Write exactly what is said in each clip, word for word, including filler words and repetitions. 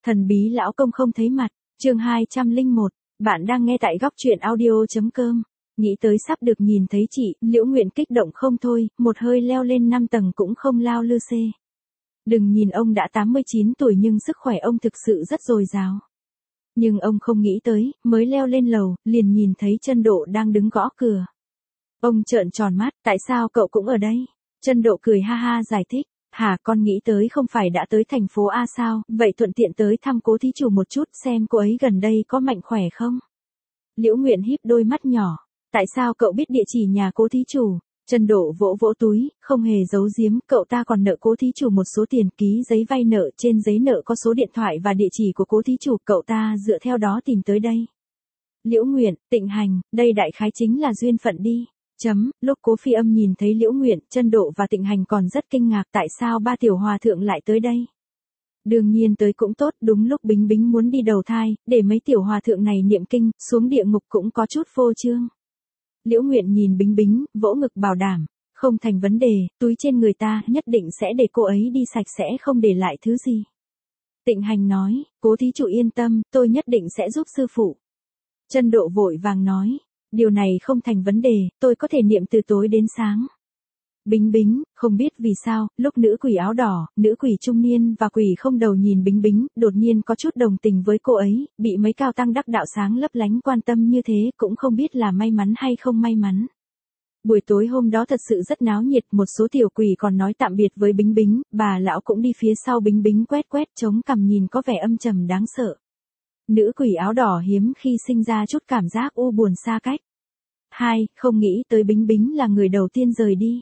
Thần bí lão công không thấy mặt, chương hai trăm lẻ một, bạn đang nghe tại góc truyện audio.com. Nghĩ tới sắp được nhìn thấy chị, Liễu Nguyện kích động không thôi, một hơi leo lên năm tầng cũng không lao lư xê. Đừng nhìn ông đã tám mươi chín tuổi nhưng sức khỏe ông thực sự rất dồi dào. Nhưng ông không nghĩ tới, mới leo lên lầu, liền nhìn thấy Trân Độ đang đứng gõ cửa. Ông trợn tròn mắt, tại sao cậu cũng ở đây? Trân Độ cười ha ha giải thích. Hả, con nghĩ tới không phải đã tới thành phố A sao, vậy thuận tiện tới thăm cố thí chủ một chút xem cô ấy gần đây có mạnh khỏe không? Liễu Nguyện híp đôi mắt nhỏ. Tại sao cậu biết địa chỉ nhà cố thí chủ? Trân Độ vỗ vỗ túi, không hề giấu giếm, cậu ta còn nợ cố thí chủ một số tiền, ký giấy vay nợ, trên giấy nợ có số điện thoại và địa chỉ của cố thí chủ, cậu ta dựa theo đó tìm tới đây. Liễu Nguyện, Tịnh Hành, đây đại khái chính là duyên phận đi. Chấm, lúc Cố Phi Âm nhìn thấy Liễu Nguyện, Trân Độ và Tịnh Hành còn rất kinh ngạc tại sao ba tiểu hòa thượng lại tới đây. Đương nhiên tới cũng tốt, đúng lúc Bính Bính muốn đi đầu thai, để mấy tiểu hòa thượng này niệm kinh, xuống địa ngục cũng có chút phô trương. Liễu Nguyện nhìn Bính Bính, vỗ ngực bảo đảm, không thành vấn đề, túi trên người ta nhất định sẽ để cô ấy đi sạch sẽ không để lại thứ gì. Tịnh Hành nói, Cố thí chủ yên tâm, tôi nhất định sẽ giúp sư phụ. Trân Độ vội vàng nói, điều này không thành vấn đề, tôi có thể niệm từ tối đến sáng. Bính Bính, không biết vì sao, lúc nữ quỷ áo đỏ, nữ quỷ trung niên và quỷ không đầu nhìn Bính Bính, đột nhiên có chút đồng tình với cô ấy, bị mấy cao tăng đắc đạo sáng lấp lánh quan tâm như thế, cũng không biết là may mắn hay không may mắn. Buổi tối hôm đó thật sự rất náo nhiệt, một số tiểu quỷ còn nói tạm biệt với Bính Bính, bà lão cũng đi phía sau Bính Bính quét quét chống cằm nhìn có vẻ âm trầm đáng sợ. Nữ quỷ áo đỏ hiếm khi sinh ra chút cảm giác u buồn xa cách. Hai, không nghĩ tới Bính Bính là người đầu tiên rời đi.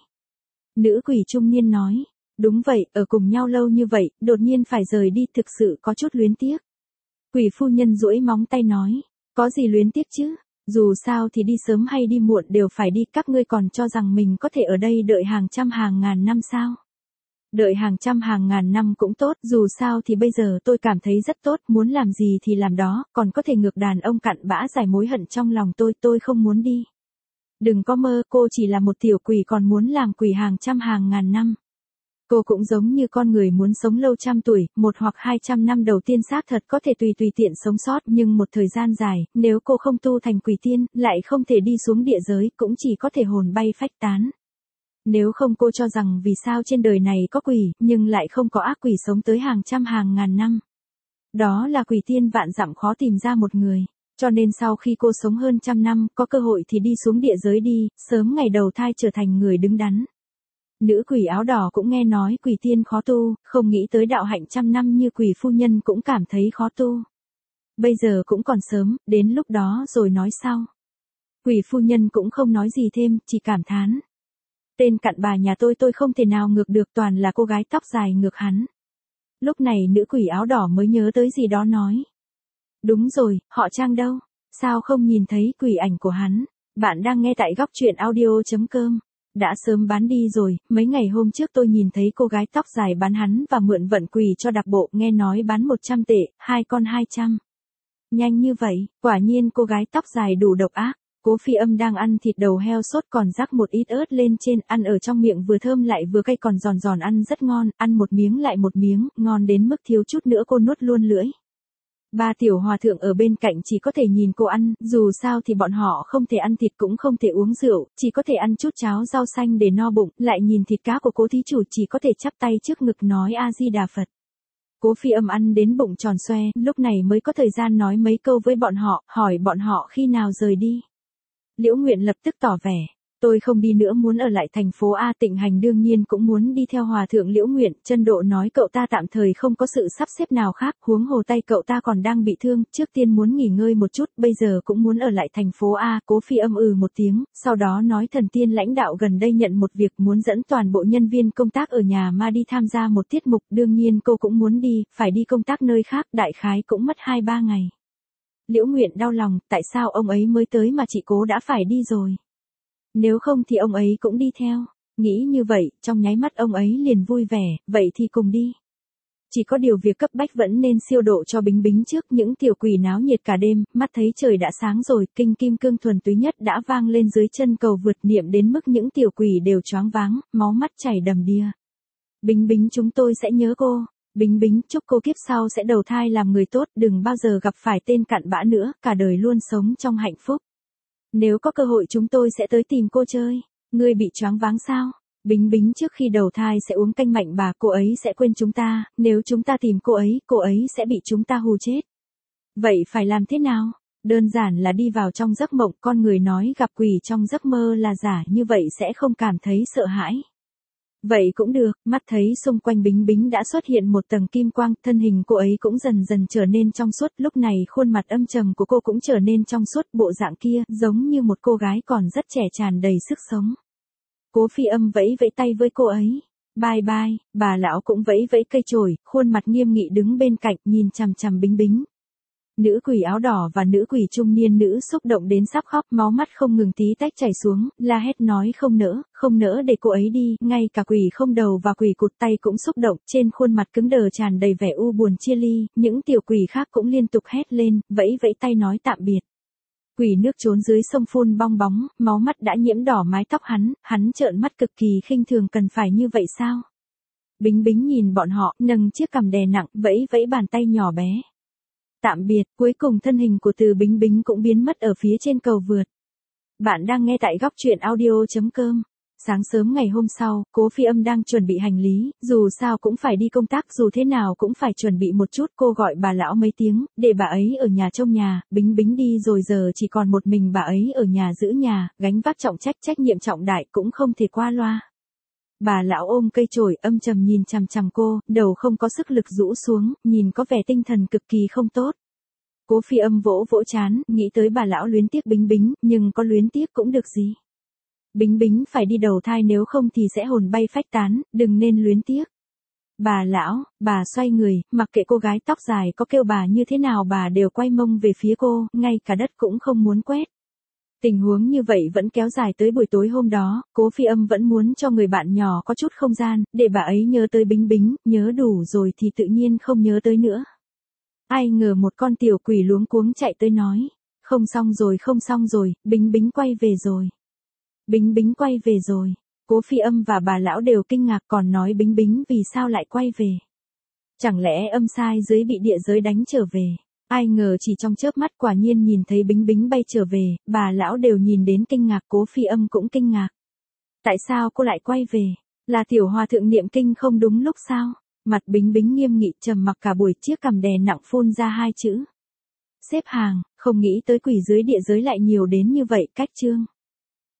Nữ quỷ trung niên nói, đúng vậy, ở cùng nhau lâu như vậy, đột nhiên phải rời đi thực sự có chút luyến tiếc. Quỷ phu nhân duỗi móng tay nói, có gì luyến tiếc chứ, dù sao thì đi sớm hay đi muộn đều phải đi, các ngươi còn cho rằng mình có thể ở đây đợi hàng trăm hàng ngàn năm sao? Đợi hàng trăm hàng ngàn năm cũng tốt, dù sao thì bây giờ tôi cảm thấy rất tốt, muốn làm gì thì làm đó, còn có thể ngược đàn ông cặn bã giải mối hận trong lòng tôi, tôi không muốn đi. Đừng có mơ, cô chỉ là một tiểu quỷ còn muốn làm quỷ hàng trăm hàng ngàn năm. Cô cũng giống như con người muốn sống lâu trăm tuổi, một hoặc hai trăm năm đầu tiên xác thật có thể tùy tùy tiện sống sót, nhưng một thời gian dài, nếu cô không tu thành quỷ tiên, lại không thể đi xuống địa giới, cũng chỉ có thể hồn bay phách tán. Nếu không cô cho rằng vì sao trên đời này có quỷ, nhưng lại không có ác quỷ sống tới hàng trăm hàng ngàn năm. Đó là quỷ tiên vạn dặm khó tìm ra một người. Cho nên sau khi cô sống hơn trăm năm, có cơ hội thì đi xuống địa giới đi, sớm ngày đầu thai trở thành người đứng đắn. Nữ quỷ áo đỏ cũng nghe nói quỷ tiên khó tu, không nghĩ tới đạo hạnh trăm năm như quỷ phu nhân cũng cảm thấy khó tu. Bây giờ cũng còn sớm, đến lúc đó rồi nói sau. Quỷ phu nhân cũng không nói gì thêm, chỉ cảm thán. Tên cặn bà nhà tôi tôi không thể nào ngược được, toàn là cô gái tóc dài ngược hắn. Lúc này nữ quỷ áo đỏ mới nhớ tới gì đó nói. Đúng rồi, họ Trang đâu? Sao không nhìn thấy quỷ ảnh của hắn? Bạn đang nghe tại góc truyện audio.com. Đã sớm bán đi rồi, mấy ngày hôm trước tôi nhìn thấy cô gái tóc dài bán hắn và mượn vận quỷ cho đặc bộ, nghe nói bán một trăm tệ, hai con hai trăm. Nhanh như vậy, quả nhiên cô gái tóc dài đủ độc ác. Cố Phi Âm đang ăn thịt đầu heo sốt còn rắc một ít ớt lên trên, ăn ở trong miệng vừa thơm lại vừa cay còn giòn giòn, ăn rất ngon, ăn một miếng lại một miếng, ngon đến mức thiếu chút nữa cô nuốt luôn lưỡi. Ba tiểu hòa thượng ở bên cạnh chỉ có thể nhìn cô ăn, dù sao thì bọn họ không thể ăn thịt cũng không thể uống rượu, chỉ có thể ăn chút cháo rau xanh để no bụng, lại nhìn thịt cá của Cố thí chủ chỉ có thể chắp tay trước ngực nói A-di-đà Phật. Cố Phi Âm ăn đến bụng tròn xoe, lúc này mới có thời gian nói mấy câu với bọn họ, hỏi bọn họ khi nào rời đi. Liễu Nguyện lập tức tỏ vẻ, tôi không đi nữa, muốn ở lại thành phố A. Tịnh Hành đương nhiên cũng muốn đi theo hòa thượng Liễu Nguyện. Trân Độ nói cậu ta tạm thời không có sự sắp xếp nào khác, huống hồ tay cậu ta còn đang bị thương, trước tiên muốn nghỉ ngơi một chút, bây giờ cũng muốn ở lại thành phố A. Cố Phi Âm ừ một tiếng, sau đó nói thần tiên lãnh đạo gần đây nhận một việc muốn dẫn toàn bộ nhân viên công tác ở nhà ma đi tham gia một tiết mục, đương nhiên cô cũng muốn đi, phải đi công tác nơi khác, đại khái cũng mất hai ba ngày. Liễu Nguyện đau lòng, tại sao ông ấy mới tới mà chị Cố đã phải đi rồi? Nếu không thì ông ấy cũng đi theo. Nghĩ như vậy, trong nháy mắt ông ấy liền vui vẻ, vậy thì cùng đi. Chỉ có điều việc cấp bách vẫn nên siêu độ cho Bính Bính trước, những tiểu quỷ náo nhiệt cả đêm, mắt thấy trời đã sáng rồi, kinh kim cương thuần túy nhất đã vang lên dưới chân cầu vượt, niệm đến mức những tiểu quỷ đều choáng váng, máu mắt chảy đầm đìa. Bính Bính chúng tôi sẽ nhớ cô. Bính bính, chúc cô kiếp sau sẽ đầu thai làm người tốt, đừng bao giờ gặp phải tên cặn bã nữa, cả đời luôn sống trong hạnh phúc. Nếu có cơ hội chúng tôi sẽ tới tìm cô chơi. Ngươi bị choáng váng sao? Bính bính trước khi đầu thai sẽ uống canh mạnh bà, cô ấy sẽ quên chúng ta, nếu chúng ta tìm cô ấy, cô ấy sẽ bị chúng ta hù chết. Vậy phải làm thế nào? Đơn giản là đi vào trong giấc mộng, con người nói gặp quỷ trong giấc mơ là giả, như vậy sẽ không cảm thấy sợ hãi. Vậy cũng được, mắt thấy xung quanh Bính Bính đã xuất hiện một tầng kim quang, thân hình cô ấy cũng dần dần trở nên trong suốt, lúc này khuôn mặt âm trầm của cô cũng trở nên trong suốt, bộ dạng kia, giống như một cô gái còn rất trẻ tràn đầy sức sống. Cố Phi Âm vẫy vẫy tay với cô ấy. Bye bye, bà lão cũng vẫy vẫy cây chổi, khuôn mặt nghiêm nghị đứng bên cạnh, nhìn chằm chằm Bính Bính. Nữ quỷ áo đỏ và nữ quỷ trung niên nữ xúc động đến sắp khóc, máu mắt không ngừng tí tách chảy xuống, la hét nói không nỡ, không nỡ để cô ấy đi, ngay cả quỷ không đầu và quỷ cụt tay cũng xúc động, trên khuôn mặt cứng đờ tràn đầy vẻ u buồn chia ly, những tiểu quỷ khác cũng liên tục hét lên, vẫy vẫy tay nói tạm biệt. Quỷ nước trốn dưới sông phun bong bóng, máu mắt đã nhiễm đỏ mái tóc hắn, hắn trợn mắt cực kỳ khinh thường, cần phải như vậy sao? Bính Bính nhìn bọn họ, nâng chiếc cằm đè nặng, vẫy vẫy bàn tay nhỏ bé. Tạm biệt, cuối cùng thân hình của Từ Bính Bính cũng biến mất ở phía trên cầu vượt. Bạn đang nghe tại góc truyện audio chấm com. Sáng sớm ngày hôm sau, Cố Phi Âm đang chuẩn bị hành lý, dù sao cũng phải đi công tác, dù thế nào cũng phải chuẩn bị một chút, cô gọi bà lão mấy tiếng, để bà ấy ở nhà trông nhà, Bính Bính đi rồi giờ chỉ còn một mình bà ấy ở nhà giữ nhà, gánh vác trọng trách trách nhiệm trọng đại cũng không thể qua loa. Bà lão ôm cây chổi âm trầm nhìn chằm chằm cô, đầu không có sức lực rũ xuống, nhìn có vẻ tinh thần cực kỳ không tốt. Cố Phi Âm vỗ vỗ chán, nghĩ tới bà lão luyến tiếc Bính Bính, nhưng có luyến tiếc cũng được gì. Bính Bính phải đi đầu thai nếu không thì sẽ hồn bay phách tán, đừng nên luyến tiếc. Bà lão, bà xoay người, mặc kệ cô gái tóc dài có kêu bà như thế nào bà đều quay mông về phía cô, ngay cả đất cũng không muốn quét. Tình huống như vậy vẫn kéo dài tới buổi tối hôm đó, Cố Phi Âm vẫn muốn cho người bạn nhỏ có chút không gian, để bà ấy nhớ tới Bính Bính, nhớ đủ rồi thì tự nhiên không nhớ tới nữa. Ai ngờ một con tiểu quỷ luống cuống chạy tới nói, không xong rồi không xong rồi, Bính Bính quay về rồi. Bính Bính quay về rồi. Cố Phi Âm và bà lão đều kinh ngạc, còn nói Bính Bính vì sao lại quay về. Chẳng lẽ âm sai dưới bị địa giới đánh trở về. Ai ngờ chỉ trong chớp mắt quả nhiên nhìn thấy Bính Bính bay trở về, bà lão đều nhìn đến kinh ngạc, Cố Phi Âm cũng kinh ngạc. Tại sao cô lại quay về? Là tiểu hòa thượng niệm kinh không đúng lúc sao? Mặt Bính Bính nghiêm nghị trầm mặc cả buổi, chiếc cằm đè nặng phun ra hai chữ. Xếp hàng, không nghĩ tới quỷ dưới địa giới lại nhiều đến như vậy, cách chương.